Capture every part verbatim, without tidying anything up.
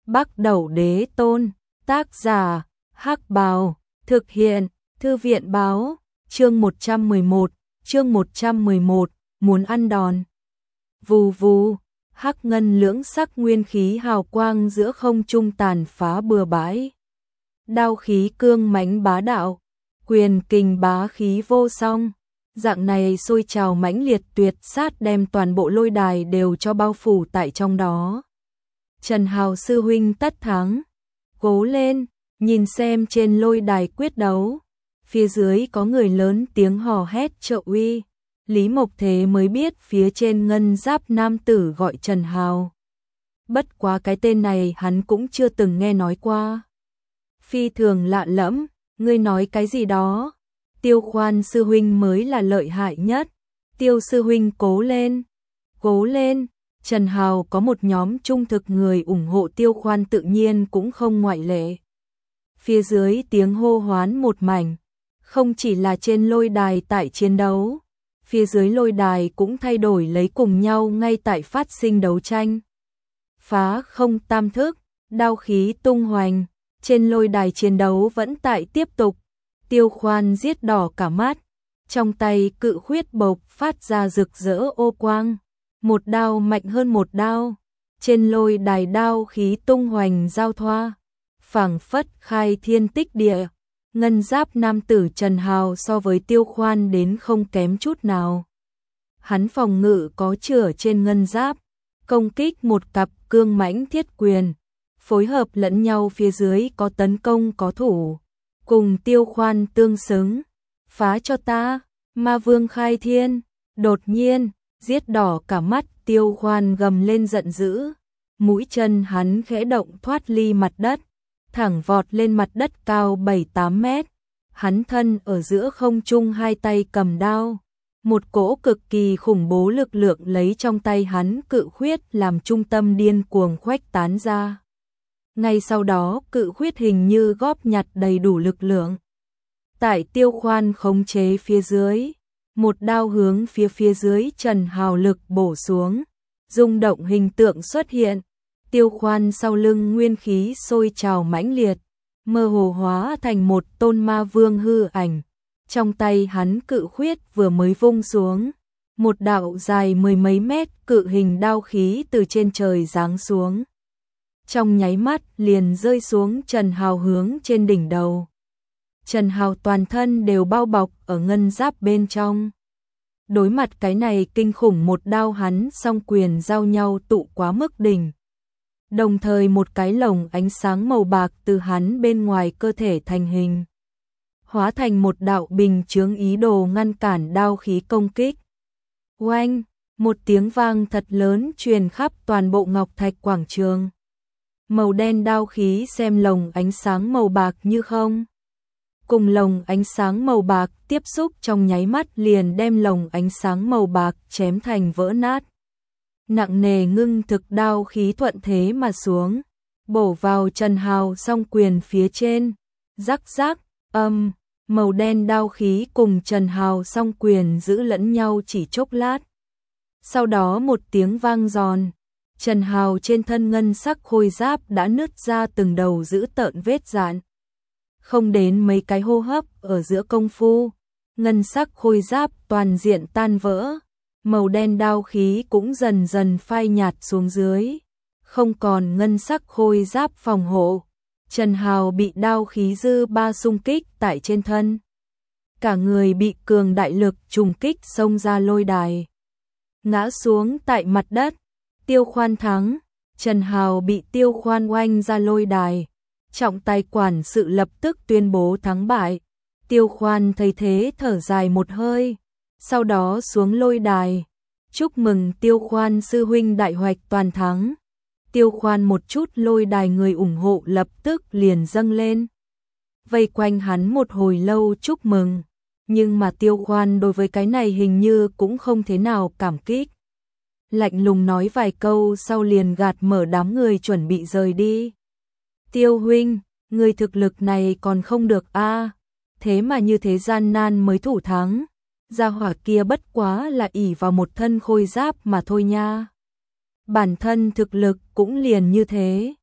Bắc Đẩu Đế Tôn, tác giả, Hắc Bào, thực hiện, Thư viện báo, chương một trăm mười một, chương một trăm mười một, muốn ăn đòn. Vù vù, hắc ngân lưỡng sắc nguyên khí hào quang giữa không trung tàn phá bừa bãi. Đao khí cương mãnh bá đạo, quyền kình bá khí vô song. Dạng này sôi trào mãnh liệt tuyệt sát đem toàn bộ lôi đài đều cho bao phủ tại trong đó. Trần Hào sư huynh tất thắng, cố lên, nhìn xem trên lôi đài quyết đấu. Phía dưới có người lớn tiếng hò hét trợ uy. Lý Mộc Thế mới biết phía trên ngân giáp nam tử gọi Trần Hào. Bất quá cái tên này hắn cũng chưa từng nghe nói qua. Phi thường lạ lẫm, ngươi nói cái gì đó? Tiêu Khoan sư huynh mới là lợi hại nhất. Tiêu sư huynh cố lên, cố lên. Trần Hào có một nhóm trung thực người ủng hộ Tiêu Khoan tự nhiên cũng không ngoại lệ. Phía dưới tiếng hô hoán một mảnh, không chỉ là trên lôi đài tại chiến đấu, phía dưới lôi đài cũng thay đổi lấy cùng nhau ngay tại phát sinh đấu tranh. Phá không tam thức, đao khí tung hoành, trên lôi đài chiến đấu vẫn tại tiếp tục. Tiêu Khoan giết đỏ cả mắt, trong tay cự khuyết bộc phát ra rực rỡ ô quang, một đao mạnh hơn một đao, trên lôi đài đao khí tung hoành giao thoa, phảng phất khai thiên tích địa. Ngân giáp nam tử Trần Hào so với Tiêu Khoan đến không kém chút nào. Hắn phòng ngự có chửa trên ngân giáp, công kích một cặp cương mãnh thiết quyền, phối hợp lẫn nhau phía dưới có tấn công có thủ, cùng Tiêu Khoan tương xứng. Phá cho ta, ma vương khai thiên. Đột nhiên, giết đỏ cả mắt Tiêu Khoan gầm lên giận dữ, mũi chân hắn khẽ động thoát ly mặt đất, thẳng vọt lên mặt đất cao bảy tám mét. Hắn thân ở giữa không trung, hai tay cầm đao, một cỗ cực kỳ khủng bố lực lượng lấy trong tay hắn cự khuyết làm trung tâm điên cuồng khuếch tán ra. Ngay sau đó cự khuyết hình như góp nhặt đầy đủ lực lượng. Tại Tiêu Khoan khống chế phía dưới, một đao hướng phía phía dưới Trần Hào lực bổ xuống, rung động hình tượng xuất hiện. Tiêu Khoan sau lưng nguyên khí sôi trào mãnh liệt, mơ hồ hóa thành một tôn ma vương hư ảnh. Trong tay hắn cự khuyết vừa mới vung xuống, một đạo dài mười mấy mét cự hình đao khí từ trên trời giáng xuống. Trong nháy mắt liền rơi xuống Trần Hào hướng trên đỉnh đầu. Trần Hào toàn thân đều bao bọc ở ngân giáp bên trong. Đối mặt cái này kinh khủng một đao, hắn song quyền giao nhau tụ quá mức đỉnh. Đồng thời một cái lồng ánh sáng màu bạc từ hắn bên ngoài cơ thể thành hình, hóa thành một đạo bình chướng ý đồ ngăn cản đao khí công kích. Oanh, một tiếng vang thật lớn truyền khắp toàn bộ Ngọc Thạch quảng trường. Màu đen đao khí xem lồng ánh sáng màu bạc như không. Cùng lồng ánh sáng màu bạc tiếp xúc trong nháy mắt liền đem lồng ánh sáng màu bạc chém thành vỡ nát. Nặng nề ngưng thực đao khí thuận thế mà xuống, bổ vào Trần Hào song quyền phía trên. Rắc rắc, âm, màu đen đao khí cùng Trần Hào song quyền giữ lẫn nhau chỉ chốc lát. Sau đó một tiếng vang giòn, Trần Hào trên thân ngân sắc khôi giáp đã nứt ra từng đầu dữ tợn vết rạn. Không đến mấy cái hô hấp ở giữa công phu, ngân sắc khôi giáp toàn diện tan vỡ. Màu đen đao khí cũng dần dần phai nhạt xuống dưới, không còn ngân sắc khôi giáp phòng hộ. Trần Hào bị đao khí dư ba xung kích tại trên thân, cả người bị cường đại lực trùng kích xông ra lôi đài, ngã xuống tại mặt đất. Tiêu Khoan thắng, Trần Hào bị Tiêu Khoan oanh ra lôi đài. Trọng tài quản sự lập tức tuyên bố thắng bại. Tiêu Khoan thấy thế thở dài một hơi, sau đó xuống lôi đài. Chúc mừng Tiêu Khoan sư huynh đại hoạch toàn thắng. Tiêu Khoan một chút lôi đài người ủng hộ lập tức liền dâng lên, vây quanh hắn một hồi lâu chúc mừng. Nhưng mà Tiêu Khoan đối với cái này hình như cũng không thế nào cảm kích. Lạnh lùng nói vài câu sau liền gạt mở đám người chuẩn bị rời đi. Tiêu huynh, người thực lực này còn không được a, à, thế mà như thế gian nan mới thủ thắng. Gia hỏa kia bất quá là ỷ vào một thân khôi giáp mà thôi nha. Bản thân thực lực cũng liền như thế.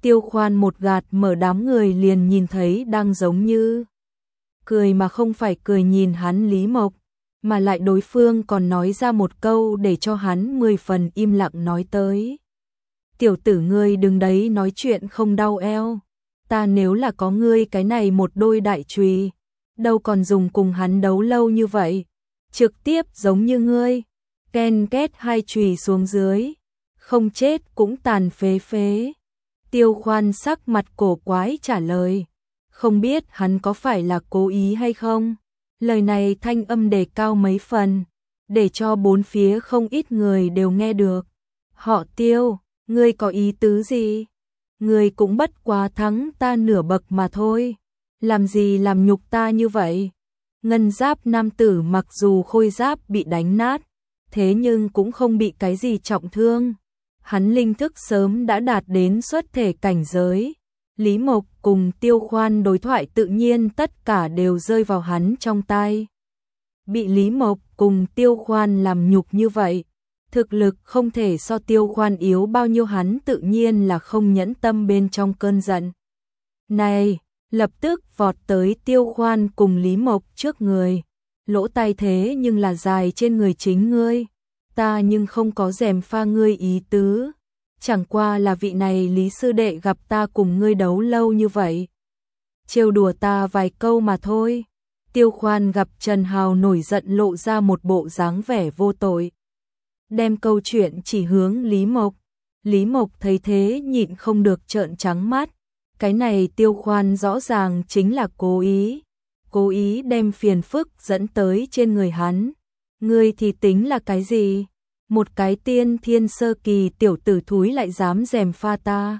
Tiêu Khoan một gạt mở đám người liền nhìn thấy đang giống như cười mà không phải cười nhìn hắn Lý Mộc, mà lại đối phương còn nói ra một câu để cho hắn mười phần im lặng nói tới. Tiểu tử ngươi đừng đấy nói chuyện không đau eo, ta nếu là có ngươi cái này một đôi đại chùy, đâu còn dùng cùng hắn đấu lâu như vậy, trực tiếp giống như ngươi, ken két hai chùy xuống dưới, không chết cũng tàn phế phế. Tiêu Khoan sắc mặt cổ quái trả lời, không biết hắn có phải là cố ý hay không. Lời này thanh âm đề cao mấy phần, để cho bốn phía không ít người đều nghe được. Họ Tiêu, ngươi có ý tứ gì? Ngươi cũng bất quá thắng ta nửa bậc mà thôi, làm gì làm nhục ta như vậy? Ngân giáp nam tử mặc dù khôi giáp bị đánh nát, thế nhưng cũng không bị cái gì trọng thương. Hắn linh thức sớm đã đạt đến xuất thể cảnh giới. Lý Mộc cùng Tiêu Khoan đối thoại tự nhiên tất cả đều rơi vào hắn trong tai. Bị Lý Mộc cùng Tiêu Khoan làm nhục như vậy, thực lực không thể so Tiêu Khoan yếu bao nhiêu, hắn tự nhiên là không nhẫn tâm bên trong cơn giận. Này, lập tức vọt tới Tiêu Khoan cùng Lý Mộc trước người, lỗ tai thế nhưng là dài trên người chính ngươi, ta nhưng không có gièm pha ngươi ý tứ. Chẳng qua là vị này Lý sư đệ gặp ta cùng ngươi đấu lâu như vậy, trêu đùa ta vài câu mà thôi. Tiêu Khoan gặp Trần Hào nổi giận lộ ra một bộ dáng vẻ vô tội, đem câu chuyện chỉ hướng Lý Mộc. Lý Mộc thấy thế nhịn không được trợn trắng mắt, cái này Tiêu Khoan rõ ràng chính là cố ý, cố ý đem phiền phức dẫn tới trên người hắn. Ngươi thì tính là cái gì? Một cái tiên thiên sơ kỳ tiểu tử thúi lại dám gièm pha ta.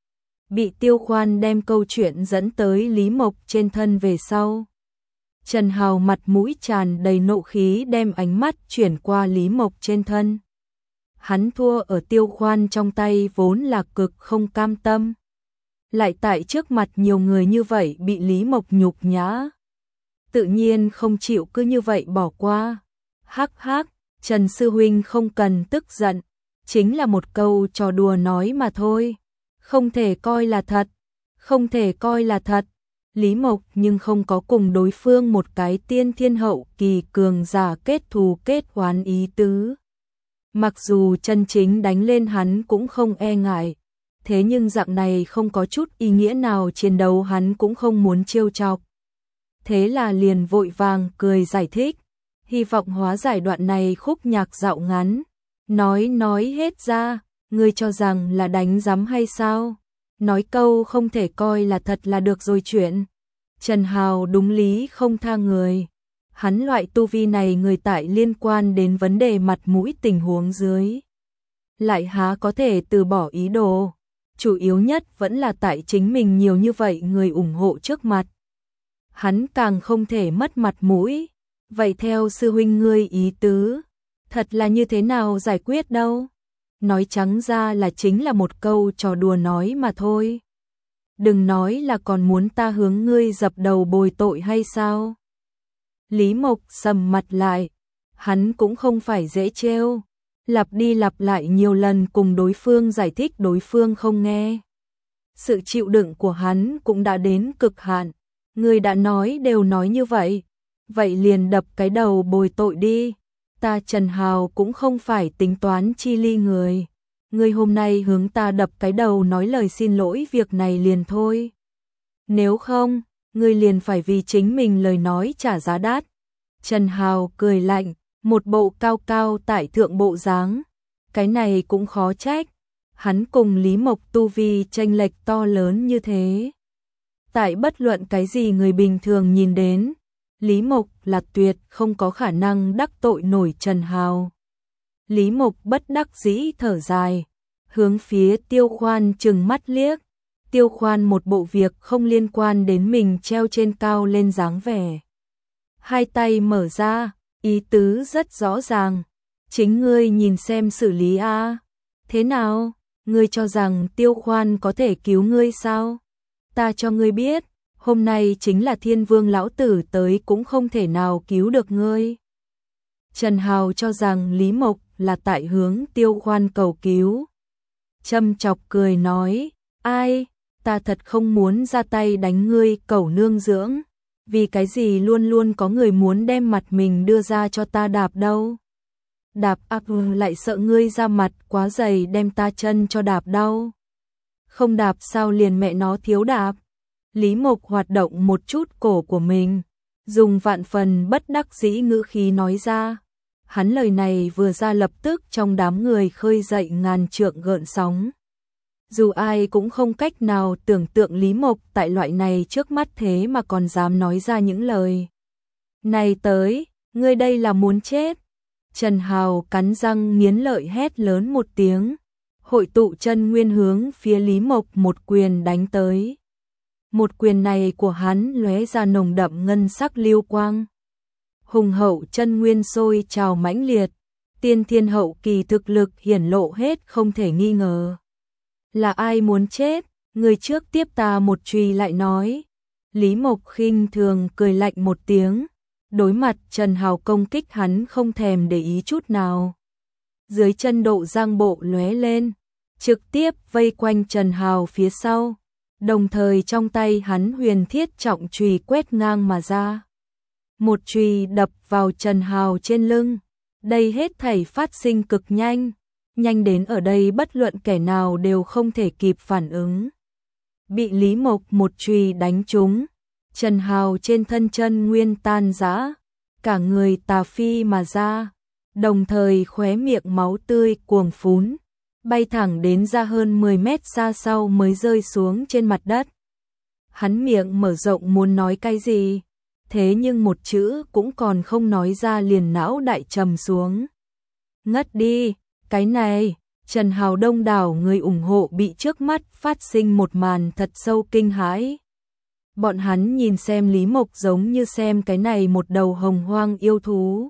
Bị Tiêu Khoan đem câu chuyện dẫn tới Lý Mộc trên thân về sau, Trần Hào mặt mũi tràn đầy nộ khí đem ánh mắt chuyển qua Lý Mộc trên thân. Hắn thua ở Tiêu Khoan trong tay vốn là cực không cam tâm, lại tại trước mặt nhiều người như vậy bị Lý Mộc nhục nhã, tự nhiên không chịu cứ như vậy bỏ qua. Hắc hắc, Trần sư huynh không cần tức giận, chính là một câu trò đùa nói mà thôi, không thể coi là thật, không thể coi là thật. Lý Mộc nhưng không có cùng đối phương một cái tiên thiên hậu kỳ cường giả kết thù kết oán ý tứ. Mặc dù chân chính đánh lên hắn cũng không e ngại, thế nhưng dạng này không có chút ý nghĩa nào chiến đấu hắn cũng không muốn trêu chọc. Thế là liền vội vàng cười giải thích, hy vọng hóa giải đoạn này khúc nhạc dạo ngắn. Nói nói hết ra, ngươi cho rằng là đánh giám hay sao? Nói câu không thể coi là thật là được rồi chuyện. Trần Hào đúng lý không tha người. Hắn loại tu vi này người tại liên quan đến vấn đề mặt mũi tình huống dưới, lại há có thể từ bỏ ý đồ. Chủ yếu nhất vẫn là tại chính mình nhiều như vậy người ủng hộ trước mặt, hắn càng không thể mất mặt mũi. Vậy theo sư huynh ngươi ý tứ, thật là như thế nào giải quyết đâu? Nói trắng ra là chính là một câu trò đùa nói mà thôi. Đừng nói là còn muốn ta hướng ngươi dập đầu bồi tội hay sao? Lý Mộc sầm mặt lại, hắn cũng không phải dễ trêu, lặp đi lặp lại nhiều lần cùng đối phương giải thích đối phương không nghe. Sự chịu đựng của hắn cũng đã đến cực hạn, ngươi đã nói đều nói như vậy, vậy liền đập cái đầu bồi tội đi. Ta Trần Hào cũng không phải tính toán chi ly người, ngươi hôm nay hướng ta đập cái đầu nói lời xin lỗi việc này liền thôi. Nếu không, ngươi liền phải vì chính mình lời nói trả giá đắt. Trần Hào cười lạnh, một bộ cao cao tại thượng bộ dáng. Cái này cũng khó trách, hắn cùng Lý Mộc tu vi chênh lệch to lớn như thế. Tại bất luận cái gì người bình thường nhìn đến, Lý Mộc là tuyệt không có khả năng đắc tội nổi Trần Hào. Lý Mộc bất đắc dĩ thở dài, hướng phía Tiêu Khoan trừng mắt liếc. Tiêu Khoan một bộ việc không liên quan đến mình treo trên cao lên dáng vẻ. Hai tay mở ra, ý tứ rất rõ ràng. Chính ngươi nhìn xem xử lý a. Thế nào, ngươi cho rằng Tiêu Khoan có thể cứu ngươi sao? Ta cho ngươi biết, hôm nay chính là Thiên Vương lão tử tới cũng không thể nào cứu được ngươi. Trần Hào cho rằng Lý Mộc là tại hướng Tiêu Khoan cầu cứu. Châm chọc cười nói, ai, ta thật không muốn ra tay đánh ngươi cẩu nương dưỡng, vì cái gì luôn luôn có người muốn đem mặt mình đưa ra cho ta đạp đâu. Đạp ác lại sợ ngươi ra mặt quá dày đem ta chân cho đạp đau. Không đạp sao liền mẹ nó thiếu đạp. Lý Mộc hoạt động một chút cổ của mình, dùng vạn phần bất đắc dĩ ngữ khí nói ra. Hắn lời này vừa ra lập tức trong đám người khơi dậy ngàn trượng gợn sóng. Dù ai cũng không cách nào tưởng tượng Lý Mộc tại loại này trước mắt thế mà còn dám nói ra những lời này tới, ngươi đây là muốn chết. Trần Hào cắn răng nghiến lợi hét lớn một tiếng, hội tụ chân nguyên hướng phía Lý Mộc một quyền đánh tới. Một quyền này của hắn lóe ra nồng đậm ngân sắc lưu quang. Hùng hậu chân nguyên sôi trào mãnh liệt, tiên thiên hậu kỳ thực lực hiển lộ hết không thể nghi ngờ. Là ai muốn chết, người trước tiếp ta một chùy lại nói. Lý Mộc khinh thường cười lạnh một tiếng, đối mặt Trần Hào công kích hắn không thèm để ý chút nào. Dưới chân độ giang bộ lóe lên, trực tiếp vây quanh Trần Hào phía sau, đồng thời trong tay hắn huyền thiết trọng chùy quét ngang mà ra. Một chùy đập vào Trần Hào trên lưng, đây hết thảy phát sinh cực nhanh, nhanh đến ở đây bất luận kẻ nào đều không thể kịp phản ứng. Bị Lý Mộc một chùy đánh trúng, Trần Hào trên thân chân nguyên tan rã, cả người tà phi mà ra, đồng thời khóe miệng máu tươi cuồng phún, bay thẳng đến ra hơn mười mét xa sau mới rơi xuống trên mặt đất. Hắn miệng mở rộng muốn nói cái gì, thế nhưng một chữ cũng còn không nói ra liền não đại trầm xuống. Ngất đi, cái này, Trần Hào đông đảo người ủng hộ bị trước mắt phát sinh một màn thật sâu kinh hãi. Bọn hắn nhìn xem Lý Mộc giống như xem cái này một đầu hồng hoang yêu thú.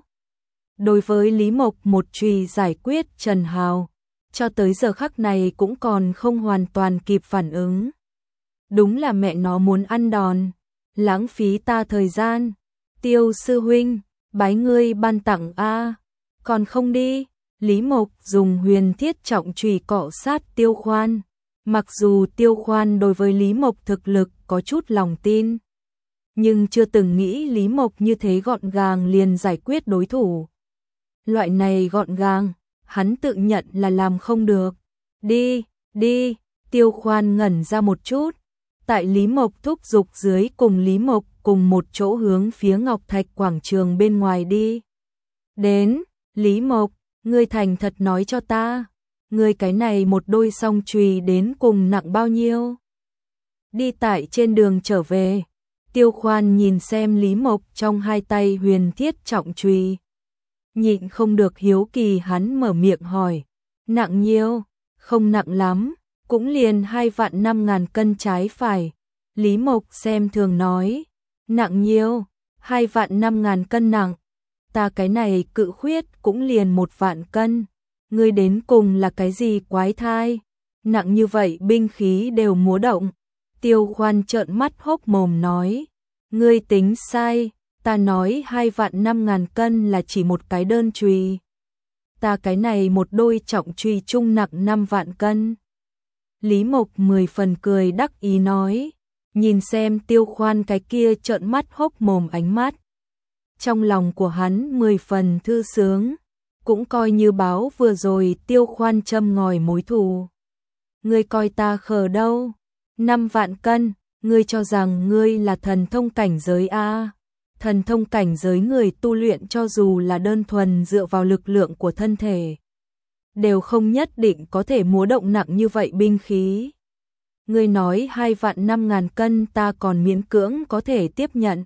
Đối với Lý Mộc một chùy giải quyết Trần Hào, cho tới giờ khắc này cũng còn không hoàn toàn kịp phản ứng. Đúng là mẹ nó muốn ăn đòn, lãng phí ta thời gian. Tiêu sư huynh, bái ngươi ban tặng a, còn không đi. Lý Mộc dùng huyền thiết trọng chùy cọ sát Tiêu Khoan. Mặc dù Tiêu Khoan đối với Lý Mộc thực lực có chút lòng tin, nhưng chưa từng nghĩ Lý Mộc như thế gọn gàng liền giải quyết đối thủ. Loại này gọn gàng, hắn tự nhận là làm không được. Đi, đi, Tiêu Khoan ngẩn ra một chút, tại Lý Mộc thúc giục dưới cùng Lý Mộc cùng một chỗ hướng phía Ngọc Thạch quảng trường bên ngoài đi. Đến, Lý Mộc, ngươi thành thật nói cho ta, ngươi cái này một đôi song chùy đến cùng nặng bao nhiêu? Đi tại trên đường trở về, Tiêu Khoan nhìn xem Lý Mộc trong hai tay huyền thiết trọng chùy, nhịn không được hiếu kỳ hắn mở miệng hỏi, nặng nhiêu? Không nặng lắm, cũng liền hai vạn năm ngàn cân trái phải. Lý Mộc xem thường nói, nặng nhiêu? Hai vạn năm ngàn cân nặng. Ta cái này cự khuyết cũng liền một vạn cân. Ngươi đến cùng là cái gì quái thai? Nặng như vậy binh khí đều múa động. Tiêu Khoan trợn mắt hốc mồm nói, ngươi tính sai, ta nói hai vạn năm ngàn cân là chỉ một cái đơn chùy. Ta cái này một đôi trọng chùy chung nặng năm vạn cân. Lý Mộc mười phần cười đắc ý nói, nhìn xem Tiêu Khoan cái kia trợn mắt hốc mồm ánh mắt. Trong lòng của hắn mười phần thư sướng, cũng coi như báo vừa rồi Tiêu Khoan châm ngòi mối thù. Ngươi coi ta khờ đâu? Năm vạn cân, ngươi cho rằng ngươi là thần thông cảnh giới a? Thần thông cảnh giới người tu luyện cho dù là đơn thuần dựa vào lực lượng của thân thể, đều không nhất định có thể múa động nặng như vậy binh khí. Ngươi nói hai vạn năm ngàn cân ta còn miễn cưỡng có thể tiếp nhận.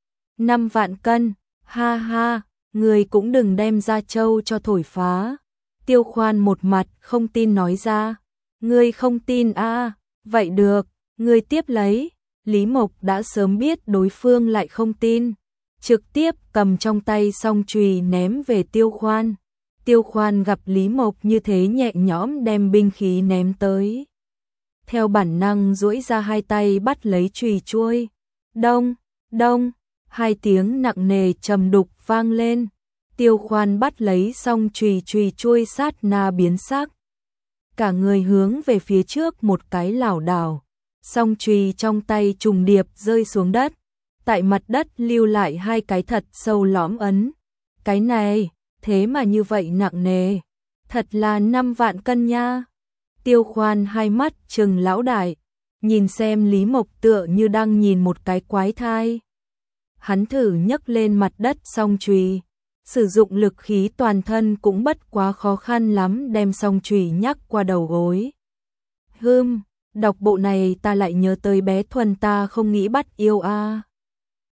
Năm vạn cân, ha ha, ngươi cũng đừng đem ra châu cho thổi phá. Tiêu Khoan một mặt không tin nói ra, ngươi không tin a, vậy được, ngươi tiếp lấy. Lý Mộc đã sớm biết đối phương lại không tin, trực tiếp cầm trong tay song chùy ném về Tiêu Khoan. Tiêu Khoan gặp Lý Mộc như thế nhẹ nhõm đem binh khí ném tới, theo bản năng duỗi ra hai tay bắt lấy chùy chuôi. Đông, đông, hai tiếng nặng nề trầm đục vang lên. Tiêu Khoan bắt lấy song chùy chùy chuôi sát na biến sắc, cả người hướng về phía trước một cái lảo đảo, song chùy trong tay trùng điệp rơi xuống đất, tại mặt đất lưu lại hai cái thật sâu lõm ấn. Cái này, thế mà như vậy nặng nề, thật là năm vạn cân nha. Tiêu Khoan hai mắt trừng lão đại, nhìn xem Lý Mộc tựa như đang nhìn một cái quái thai. Hắn thử nhấc lên mặt đất song chùy, sử dụng lực khí toàn thân cũng bất quá khó khăn lắm đem song chùy nhắc qua đầu gối. Hừm, đọc bộ này ta lại nhớ tới bé Thuần ta không nghĩ bắt yêu a.